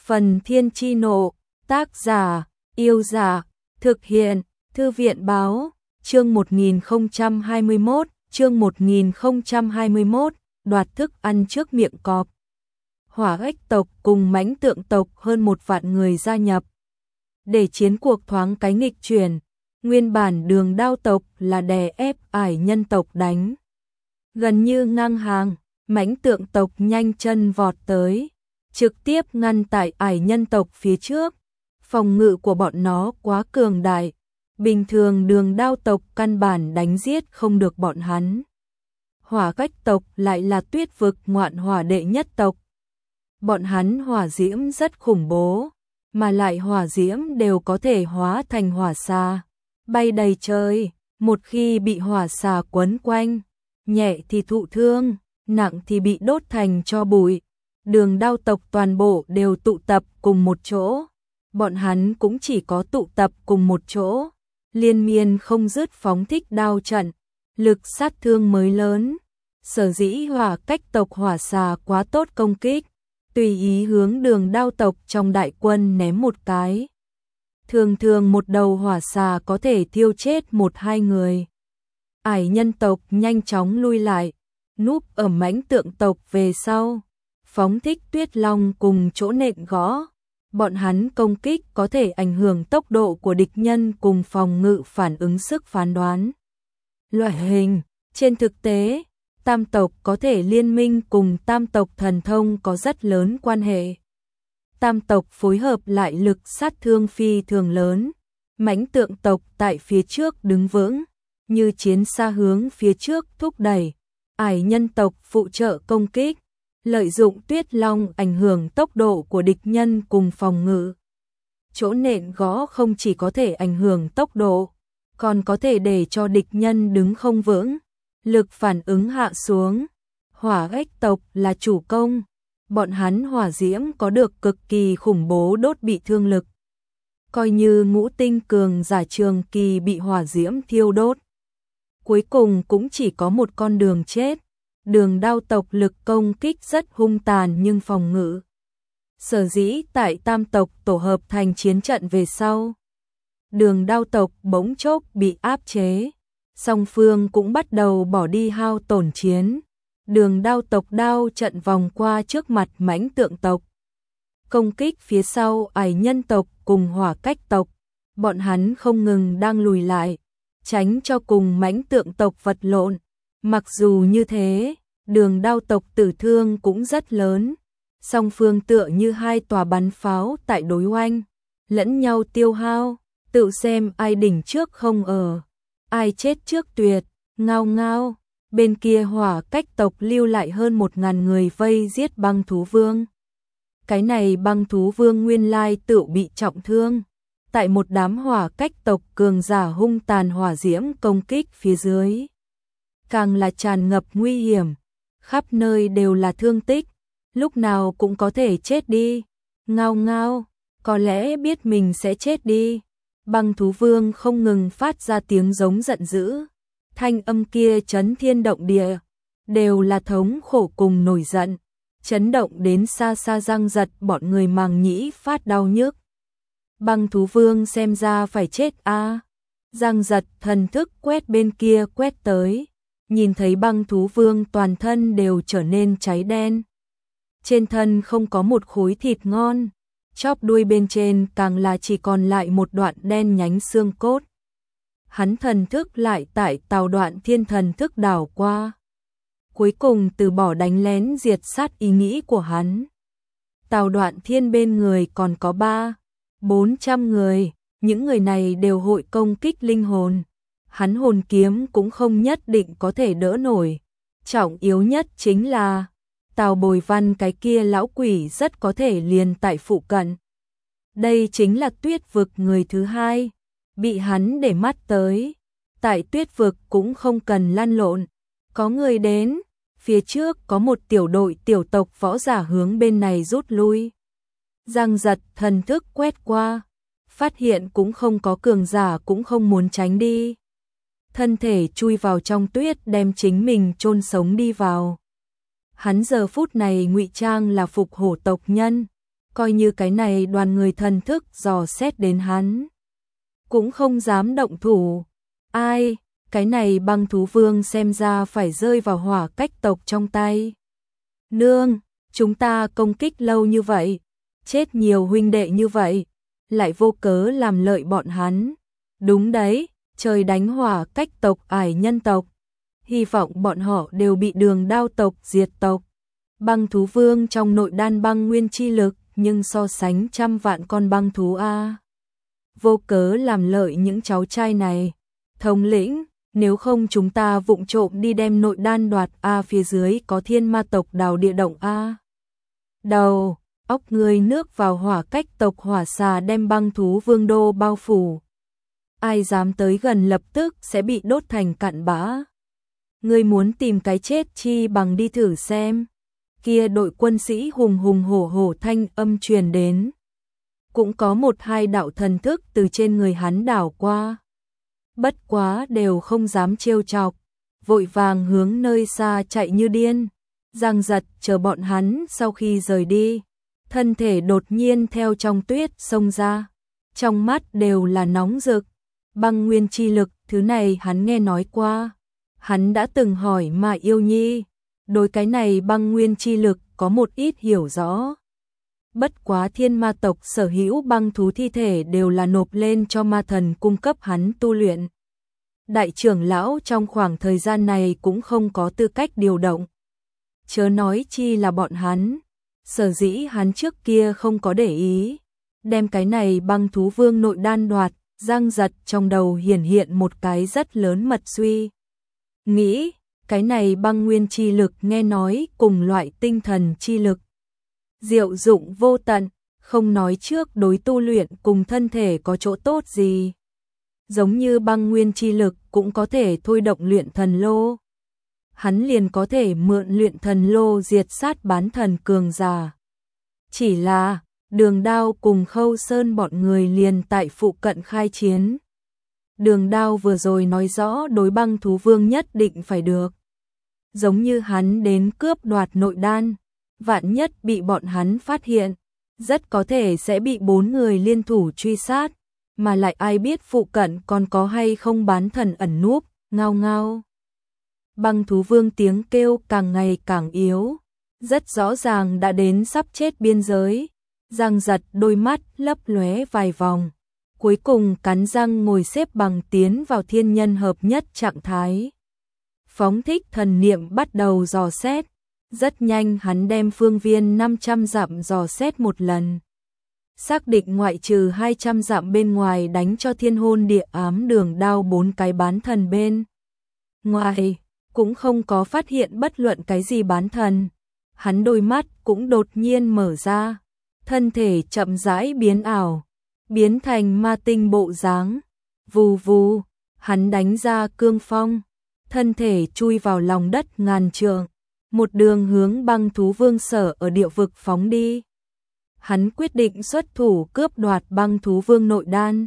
Phần Thiên Chi Nộ, tác giả, Yêu Giả, thực hiện, Thư viện Báo, chương 1021, đoạt thức ăn trước miệng cọp. Hỏa ếch tộc cùng mãnh tượng tộc hơn 1 vạn người gia nhập. Để chiến cuộc thoáng cái nghịch chuyển, nguyên bản Đường Đao tộc là đè ép Ải Nhân tộc đánh. Gần như ngang hàng, mãnh tượng tộc nhanh chân vọt tới, trực tiếp ngăn tại Ải Nhân tộc phía trước. Phòng ngự của bọn nó quá cường đại, bình thường Đường Đao tộc căn bản đánh giết không được bọn hắn. Hỏa ếch tộc lại là Tuyết vực ngoạn hỏa đệ nhất tộc. Bọn hắn hỏa diễm rất khủng bố, mà lại hỏa diễm đều có thể hóa thành hỏa xà, bay đầy trời. Một khi bị hỏa xà quấn quanh, nhẹ thì thụ thương, nặng thì bị đốt thành tro bụi. Đường Đao tộc toàn bộ đều tụ tập cùng một chỗ. Bọn hắn cũng chỉ có tụ tập cùng một chỗ, liên miên không dứt phóng thích đao trận, lực sát thương mới lớn. Sở dĩ hỏa ếch tộc hỏa xà quá tốt công kích, tùy ý hướng Đường Đao tộc trong đại quân ném một cái. Thường thường một đầu hỏa xà có thể thiêu chết 1-2 người. Ải Nhân tộc nhanh chóng lui lại, núp ở mãnh tượng tộc về sau, phóng thích tuyết long cùng chỗ nện gõ. Bọn hắn công kích có thể ảnh hưởng tốc độ của địch nhân cùng phòng ngự phản ứng sức phán đoán. Loại hình, trên thực tế, tam tộc có thể liên minh cùng tam tộc thần thông có rất lớn quan hệ. Tam tộc phối hợp lại lực sát thương phi thường lớn, mãnh tượng tộc tại phía trước đứng vững, như chiến xa hướng phía trước thúc đẩy, Ải Nhân tộc phụ trợ công kích, lợi dụng tuyết long ảnh hưởng tốc độ của địch nhân cùng phòng ngự. Chỗ nện gõ không chỉ có thể ảnh hưởng tốc độ, còn có thể để cho địch nhân đứng không vững, lực phản ứng hạ xuống. Hỏa ếch tộc là chủ công, bọn hắn hỏa diễm có được cực kỳ khủng bố đốt bị thương lực. Coi như ngũ tinh cường giả trường kỳ bị hỏa diễm thiêu đốt, cuối cùng cũng chỉ có một con đường chết. Đường Đao tộc lực công kích rất hung tàn nhưng phòng ngự. Sở dĩ tại tam tộc tổ hợp thành chiến trận về sau, Đường Đao tộc bỗng chốc bị áp chế, song phương cũng bắt đầu bỏ đi hao tổn chiến. Đường Đao tộc đao trận vòng qua trước mặt mãnh tượng tộc, công kích phía sau Ải Nhân tộc cùng hỏa ếch tộc. Bọn hắn không ngừng đang lùi lại, tránh cho cùng mãnh tượng tộc vật lộn. Mặc dù như thế, Đường Đao tộc tử thương cũng rất lớn, song phương tựa như 2 tòa bắn pháo tại đối oanh, lẫn nhau tiêu hao, tự xem ai đỉnh trước không ở, ai chết trước tuyệt. Ngao ngao, bên kia hỏa ếch tộc lưu lại hơn 1000 người vây giết Băng Thú Vương. Cái này Băng Thú Vương nguyên lai tự bị trọng thương, tại một đám hỏa ếch tộc cường giả hung tàn hỏa diễm công kích phía dưới, càng là tràn ngập nguy hiểm, khắp nơi đều là thương tích, lúc nào cũng có thể chết đi. Ngao ngao, có lẽ biết mình sẽ chết đi. Băng Thú Vương không ngừng phát ra tiếng giống giận dữ, thanh âm kia chấn thiên động địa, đều là thống khổ cùng nổi giận, chấn động đến xa xa răng giật bọn người màng nhĩ phát đau nhức. Băng Thú Vương xem ra phải chết a. Răng giật thần thức quét bên kia quét tới, nhìn thấy Băng Thú Vương toàn thân đều trở nên cháy đen. Trên thân không có một khối thịt ngon, chóp đuôi bên trên càng là chỉ còn lại một đoạn đen nhánh xương cốt. Hắn thần thức lại tại Tào Đoạn Thiên thần thức đảo qua, cuối cùng từ bỏ đánh lén diệt sát ý nghĩ của hắn. Tào Đoạn Thiên bên người còn có 300-400 người, những người này đều hội công kích linh hồn. Hắn hồn kiếm cũng không nhất định có thể đỡ nổi. Trọng yếu nhất chính là Tào Bồi Văn cái kia lão quỷ rất có thể liền tại phụ cận. Đây chính là Tuyết vực người thứ 2, bị hắn để mắt tới. Tại Tuyết vực cũng không cần lăn lộn, có người đến, phía trước có một tiểu đội tiểu tộc võ giả hướng bên này rút lui. Giang giật thần thức quét qua, phát hiện cũng không có cường giả, cũng không muốn tránh đi. Thân thể chui vào trong tuyết, đem chính mình chôn sống đi vào. Hắn giờ phút này ngụy trang là phục hổ tộc nhân, coi như cái này đoàn người thần thức dò xét đến hắn, cũng không dám động thủ. Ai, cái này băng thú vương xem ra phải rơi vào Hỏa Cách tộc trong tay. Nương, chúng ta công kích lâu như vậy, chết nhiều huynh đệ như vậy, lại vô cớ làm lợi bọn hắn. Đúng đấy, trời đánh Hỏa Cách tộc ải nhân tộc, hy vọng bọn họ đều bị Đường Đao tộc diệt tộc. Băng thú vương trong nội đan băng nguyên chi lực, nhưng so sánh trăm vạn con băng thú a, vô cớ làm lợi những cháu trai này. Thống lĩnh, nếu không chúng ta vụng trộm đi đem nội đan đoạt a, phía dưới có thiên ma tộc đào địa động a. Đầu, óc người nước vào Hỏa Cách tộc hỏa xà đem băng thú vương đô bao phủ. Ai dám tới gần lập tức sẽ bị đốt thành cặn bã. Ngươi muốn tìm cái chết chi bằng đi thử xem. Kia đội quân sĩ hùng hùng hổ hổ thanh âm truyền đến. Cũng có một hai đạo thần thức từ trên người hắn đảo qua. Bất quá đều không dám trêu chọc, vội vàng hướng nơi xa chạy như điên. Giang Giật chờ bọn hắn sau khi rời đi, thân thể đột nhiên theo trong tuyết xông ra, trong mắt đều là nóng rực. Băng nguyên chi lực, thứ này hắn nghe nói qua. Hắn đã từng hỏi mà yêu nhi, đối cái này băng nguyên chi lực có một ít hiểu rõ. Bất quá thiên ma tộc sở hữu băng thú thi thể đều là nộp lên cho ma thần cung cấp hắn tu luyện. Đại trưởng lão trong khoảng thời gian này cũng không có tư cách điều động. Chớ nói chi là bọn hắn, sở dĩ hắn trước kia không có để ý. Đem cái này băng thú vương nội đan đoạt, Giang Giật trong đầu hiển hiện một cái rất lớn mật suy. Nghĩ, cái này băng nguyên chi lực nghe nói cùng loại tinh thần chi lực. Diệu dụng vô tận, không nói trước đối tu luyện cùng thân thể có chỗ tốt gì. Giống như băng nguyên chi lực cũng có thể thôi động luyện thần lô. Hắn liền có thể mượn luyện thần lô diệt sát bán thần cường giả. Chỉ là, Đường Đao cùng Khâu Sơn bọn người liền tại phụ cận khai chiến. Đường Đao vừa rồi nói rõ đối băng thú vương nhất định phải được. Giống như hắn đến cướp đoạt nội đan, vạn nhất bị bọn hắn phát hiện, rất có thể sẽ bị 4 người liên thủ truy sát, mà lại ai biết phụ cận còn có hay không bán thần ẩn núp, ngao ngao. Băng thú vương tiếng kêu càng ngày càng yếu, rất rõ ràng đã đến sắp chết biên giới. Giang Giật đôi mắt lấp lóe vài vòng, cuối cùng cắn răng ngồi xếp bằng tiến vào thiên nhân hợp nhất trạng thái. Phóng thích thần niệm bắt đầu dò xét, rất nhanh hắn đem phương viên 500 dặm dò xét một lần. Xác định ngoại trừ 200 dặm bên ngoài đánh cho thiên hôn địa ám Đường Đao 4 cái bán thần bên ngoài, cũng không có phát hiện bất luận cái gì bán thần. Hắn đôi mắt cũng đột nhiên mở ra, thân thể chậm rãi biến ảo, biến thành ma tinh bộ dáng. Vù vù, hắn đánh ra cương phong, thân thể chui vào lòng đất ngàn trượng, một đường hướng băng thú vương sở ở địa vực phóng đi. Hắn quyết định xuất thủ cướp đoạt băng thú vương nội đan.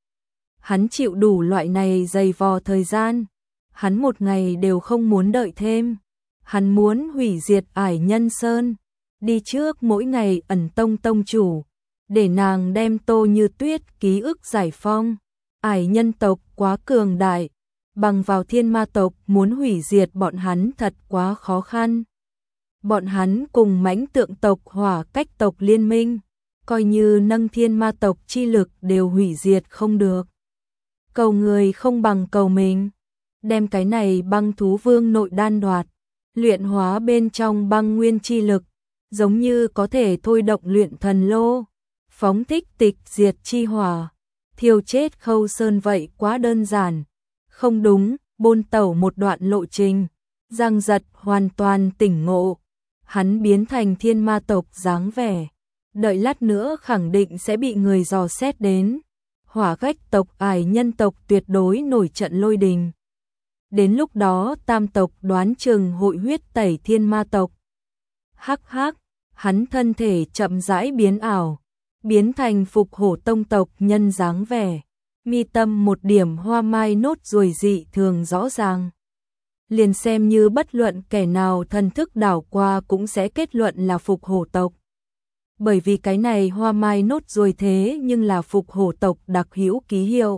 Hắn chịu đủ loại này dày vò thời gian, hắn một ngày đều không muốn đợi thêm. Hắn muốn hủy diệt Ải Nhân Sơn, đi trước mỗi ngày ẩn tông tông chủ, để nàng đem Tô Như Tuyết ký ức giải phong. Ải nhân tộc quá cường đại, bằng vào thiên ma tộc muốn hủy diệt bọn hắn thật quá khó khăn. Bọn hắn cùng mãnh tượng tộc Hỏa Cách tộc liên minh, coi như nâng thiên ma tộc chi lực đều hủy diệt không được. Cầu người không bằng cầu mình, đem cái này băng thú vương nội đan đoạt, luyện hóa bên trong băng nguyên chi lực, giống như có thể thôi động luyện thần lô, phóng thích tịch diệt chi hỏa, thiêu chết Khâu Sơn vậy quá đơn giản. Không đúng, bôn tẩu một đoạn lộ trình, Giang Giật hoàn toàn tỉnh ngộ, hắn biến thành thiên ma tộc dáng vẻ, đợi lát nữa khẳng định sẽ bị người dò xét đến. Hỏa Cách tộc Ải nhân tộc tuyệt đối nổi trận lôi đình. Đến lúc đó tam tộc đoán chừng hội huyết tẩy thiên ma tộc. Hắc hắc, hắn thân thể chậm rãi biến ảo, biến thành Phục Hổ tông tộc nhân dáng vẻ, mi tâm một điểm hoa mai nốt ruồi dị thường rõ ràng. Liền xem như bất luận kẻ nào thần thức đảo qua cũng sẽ kết luận là Phục Hổ tộc. bởi vì cái này hoa mai nốt ruồi thế nhưng là phục hổ tộc đặc hữu ký hiệu.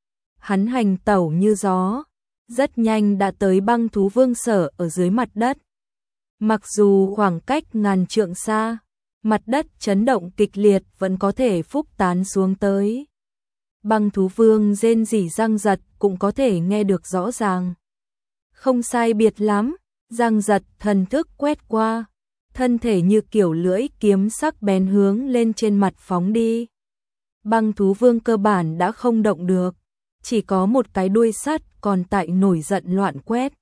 Hắn hành tẩu như gió, rất nhanh đã tới băng thú vương sở ở dưới mặt đất. Mặc dù khoảng cách ngàn trượng xa, mặt đất chấn động kịch liệt vẫn có thể phúc tán xuống tới. Băng thú vương rên rỉ răng giật cũng có thể nghe được rõ ràng. Không sai biệt lắm, răng giật thần thức quét qua, thân thể như kiểu lưỡi kiếm sắc bén hướng lên trên mặt phóng đi. Băng thú vương cơ bản đã không động được, chỉ có một cái đuôi sắt còn tại nổi giận loạn quét.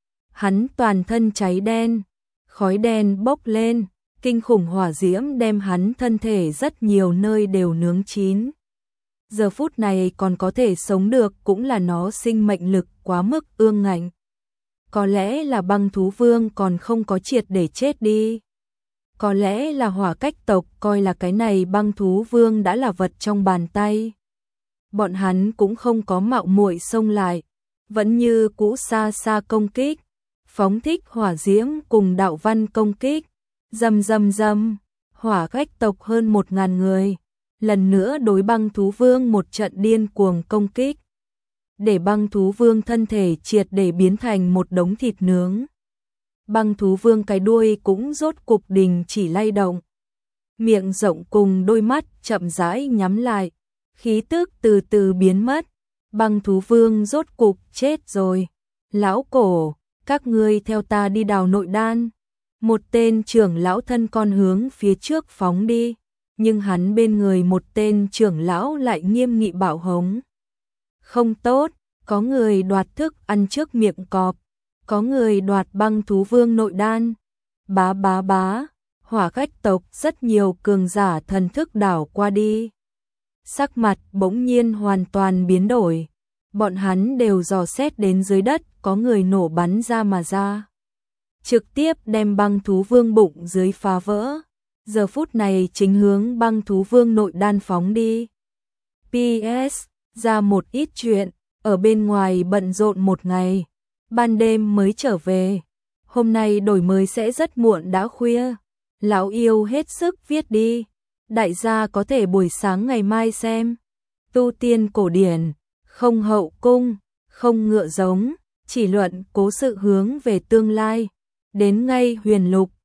Hắn toàn thân cháy đen, khói đen bốc lên, kinh khủng hỏa diễm đem hắn thân thể rất nhiều nơi đều nướng chín. Giờ phút này còn có thể sống được cũng là nó sinh mệnh lực quá mức ương ngạnh. Có lẽ là băng thú vương còn không có triệt để chết đi. Có lẽ là hỏa cách tộc coi là cái này băng thú vương đã là vật trong bàn tay. Bọn hắn cũng không có mạo muội xông lại, vẫn như cũ xa xa công kích, phóng thích hỏa diễm cùng đạo văn công kích. Rầm rầm rầm, hỏa cách tộc hơn 1000 người, lần nữa đối băng thú vương một trận điên cuồng công kích. Để băng thú vương thân thể triệt để biến thành một đống thịt nướng. Băng thú vương cái đuôi cũng rốt cục đình chỉ lay động. Miệng rộng cùng đôi mắt chậm rãi nhắm lại, khí tức từ từ biến mất. Băng thú vương rốt cục chết rồi. Lão cổ, các ngươi theo ta đi đào nội đan. Một tên trưởng lão thân con hướng phía trước phóng đi, nhưng hắn bên người một tên trưởng lão lại nghiêm nghị bảo hống. Không tốt, có người đoạt thức ăn trước miệng cọp, có người đoạt băng thú vương nội đan. Bá bá bá, hỏa khách tộc rất nhiều cường giả thần thức đảo qua đi. Sắc mặt bỗng nhiên hoàn toàn biến đổi, bọn hắn đều dò xét đến dưới đất có người nổ bắn ra mà ra. Trực tiếp đem băng thú vương bụng dưới phá vỡ, giờ phút này chính hướng băng thú vương nội đan phóng đi. PS, ra một ít chuyện, ở bên ngoài bận rộn một ngày, ban đêm mới trở về, hôm nay đổi mới sẽ rất muộn đã khuya, lão yêu hết sức viết đi, đại gia có thể buổi sáng ngày mai xem. Tu tiên cổ điển, không hậu cung, không ngựa giống, chỉ luận cố sự hướng về tương lai. Đến ngay huyền lục,